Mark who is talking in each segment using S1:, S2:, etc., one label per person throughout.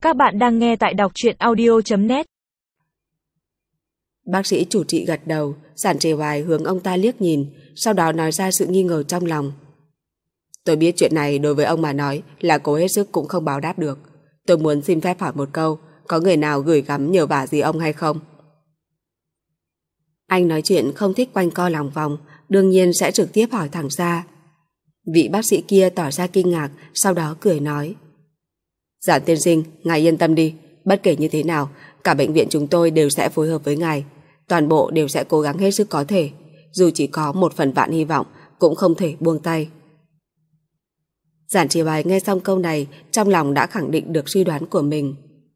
S1: Các bạn đang nghe tại đọc truyện audio.net.
S2: Bác sĩ chủ trị gật đầu, Giản Trì Hoài hướng ông ta liếc nhìn, sau đó nói ra sự nghi ngờ trong lòng. Tôi biết chuyện này đối với ông mà nói là cố hết sức cũng không báo đáp được. Tôi muốn xin phép hỏi một câu, có người nào gửi gắm nhờ vả gì ông hay không? Anh nói chuyện không thích quanh co lòng vòng, đương nhiên sẽ trực tiếp hỏi thẳng ra. Vị bác sĩ kia tỏ ra kinh ngạc, sau đó cười nói. Giản tiên sinh, ngài yên tâm đi, bất kể như thế nào, cả bệnh viện chúng tôi đều sẽ phối hợp với ngài. Toàn bộ đều sẽ cố gắng hết sức có thể, dù chỉ có một phần vạn hy vọng, cũng không thể buông tay. Giản Trì Hoài nghe xong câu này, trong lòng đã khẳng định được suy đoán của mình.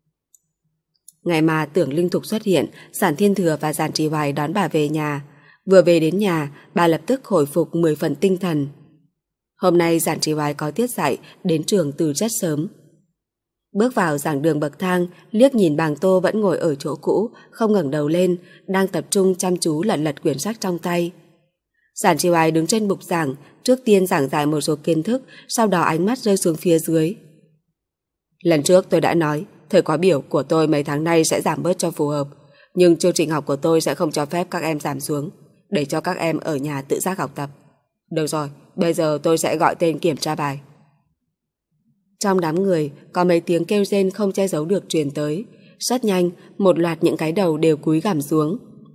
S2: Ngày mà Tưởng Linh Thục xuất hiện, Giản Thiên Thừa và Giản Trì Hoài đón bà về nhà. Vừa về đến nhà, bà lập tức hồi phục 10 phần tinh thần. Hôm nay Giản Trì Hoài có tiết dạy, đến trường từ rất sớm. Bước vào giảng đường bậc thang, liếc nhìn Bàng Tô vẫn ngồi ở chỗ cũ, không ngẩng đầu lên, đang tập trung chăm chú lật quyển sách trong tay. Giản Trì Hoài đứng trên bục giảng, trước tiên giảng giải một số kiến thức, sau đó ánh mắt rơi xuống phía dưới. Lần trước tôi đã nói, thời khóa biểu của tôi mấy tháng nay sẽ giảm bớt cho phù hợp, nhưng chương trình học của tôi sẽ không cho phép các em giảm xuống, để cho các em ở nhà tự giác học tập. Được rồi, bây giờ tôi sẽ gọi tên kiểm tra bài. Trong đám người, có mấy tiếng kêu rên không che giấu được truyền tới. Rất nhanh, một loạt những cái đầu đều cúi gằm xuống.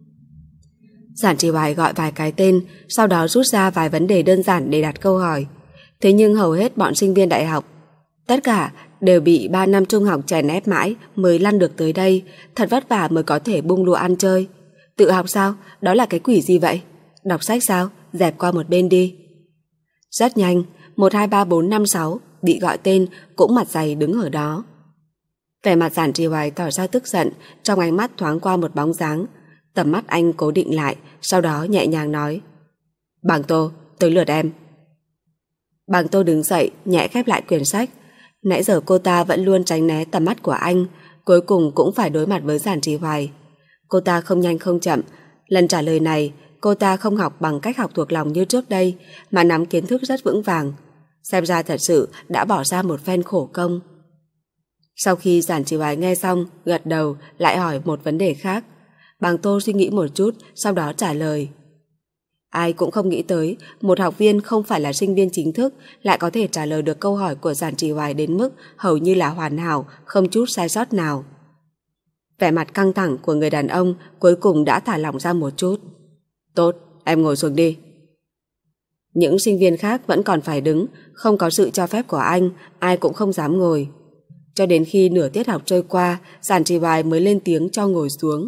S2: Giản Trì Hoài gọi vài cái tên, sau đó rút ra vài vấn đề đơn giản để đặt câu hỏi. Thế nhưng hầu hết bọn sinh viên đại học, tất cả đều bị 3 năm trung học chèn ép mãi mới lăn được tới đây, thật vất vả mới có thể bung lụa ăn chơi. Tự học sao? Đó là cái quỷ gì vậy? Đọc sách sao? Dẹp qua một bên đi. Rất nhanh, 1, 2, 3, 4, 5, 6 bị gọi tên cũng mặt dày đứng ở đó. Vẻ mặt Giản Trì Hoài tỏ ra tức giận, trong ánh mắt thoáng qua một bóng dáng. Tầm mắt anh cố định lại, sau đó nhẹ nhàng nói. Bàng Tô, tới lượt em. Bàng Tô đứng dậy, nhẹ khép lại quyển sách. Nãy giờ cô ta vẫn luôn tránh né tầm mắt của anh, cuối cùng cũng phải đối mặt với Giản Trì Hoài. Cô ta không nhanh không chậm, lần trả lời này cô ta không học bằng cách học thuộc lòng như trước đây, mà nắm kiến thức rất vững vàng. Xem ra thật sự đã bỏ ra một phen khổ công. Sau khi Giản Trì Hoài nghe xong, gật đầu, lại hỏi một vấn đề khác. Bàng Tô suy nghĩ một chút, sau đó trả lời. Ai cũng không nghĩ tới, một học viên không phải là sinh viên chính thức lại có thể trả lời được câu hỏi của Giản Trì Hoài đến mức hầu như là hoàn hảo, không chút sai sót nào. Vẻ mặt căng thẳng của người đàn ông cuối cùng đã thả lỏng ra một chút. Tốt, em ngồi xuống đi. Những sinh viên khác vẫn còn phải đứng, không có sự cho phép của anh, ai cũng không dám ngồi. Cho đến khi nửa tiết học trôi qua, Giản Trì Hoài mới lên tiếng cho ngồi xuống.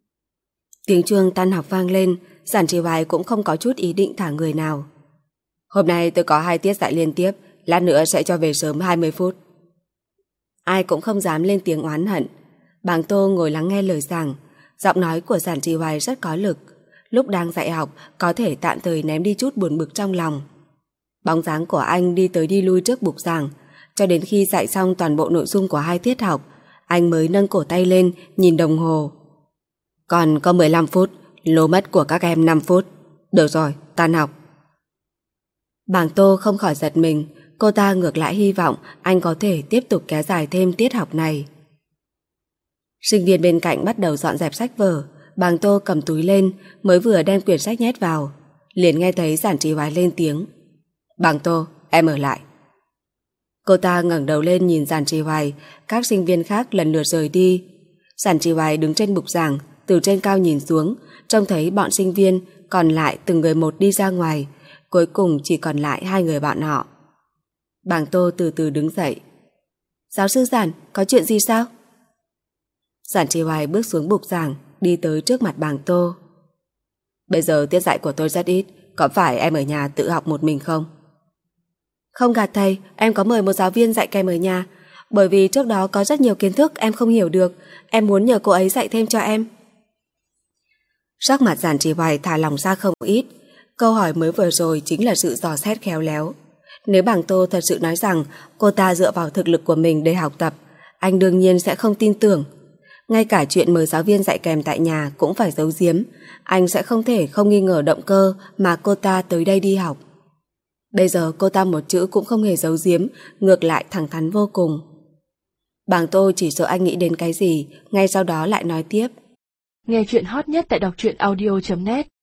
S2: Tiếng chuông tan học vang lên, Giản Trì Hoài cũng không có chút ý định thả người nào. Hôm nay tôi có 2 tiết dạy liên tiếp, lát nữa sẽ cho về sớm 20 phút. Ai cũng không dám lên tiếng oán hận. Bàng Tô ngồi lắng nghe lời giảng, giọng nói của Giản Trì Hoài rất có lực. Lúc đang dạy học có thể tạm thời ném đi chút buồn bực trong lòng. Bóng dáng của anh đi tới đi lui trước bục giảng, cho đến khi dạy xong toàn bộ nội dung của 2 tiết học, anh mới nâng cổ tay lên nhìn đồng hồ. Còn có 15 phút, lố mất của các em 5 phút. Được rồi, tan học. Bàng Tô không khỏi giật mình, cô ta ngược lại hy vọng anh có thể tiếp tục kéo dài thêm tiết học này. Sinh viên bên cạnh bắt đầu dọn dẹp sách vở. Bàng Tô cầm túi lên, mới vừa đem quyển sách nhét vào, liền nghe thấy Giản Trì Hoài lên tiếng. Bàng Tô, em ở lại. Cô ta ngẩng đầu lên nhìn Giản Trì Hoài, các sinh viên khác lần lượt rời đi. Giản Trì Hoài đứng trên bục giảng, từ trên cao nhìn xuống, trông thấy bọn sinh viên còn lại từng người một đi ra ngoài, cuối cùng chỉ còn lại 2 người bọn họ. Bàng Tô từ từ đứng dậy. Giáo sư Giản, có chuyện gì sao? Giản Trì Hoài bước xuống bục giảng, đi tới trước mặt Bàng Tô. Bây giờ tiết dạy của tôi rất ít, có phải em ở nhà tự học một mình không? Không gạt thầy, em có mời một giáo viên dạy kèm ở nhà, bởi vì trước đó có rất nhiều kiến thức em không hiểu được, em muốn nhờ cô ấy dạy thêm cho em. Sắc mặt Giản Trì Hoài thả lỏng ra không ít, câu hỏi mới vừa rồi chính là sự dò xét khéo léo. Nếu Bàng Tô thật sự nói rằng cô ta dựa vào thực lực của mình để học tập, anh đương nhiên sẽ không tin tưởng. Ngay cả chuyện mời giáo viên dạy kèm tại nhà cũng phải giấu giếm, anh sẽ không thể không nghi ngờ động cơ mà cô ta tới đây đi học. Bây giờ cô ta một chữ cũng không hề giấu giếm, ngược lại thẳng thắn vô cùng. Bàng Tô chỉ sợ anh nghĩ đến cái gì, ngay sau đó lại nói tiếp.
S1: Nghe chuyện hot nhất tại đọc truyện audio.net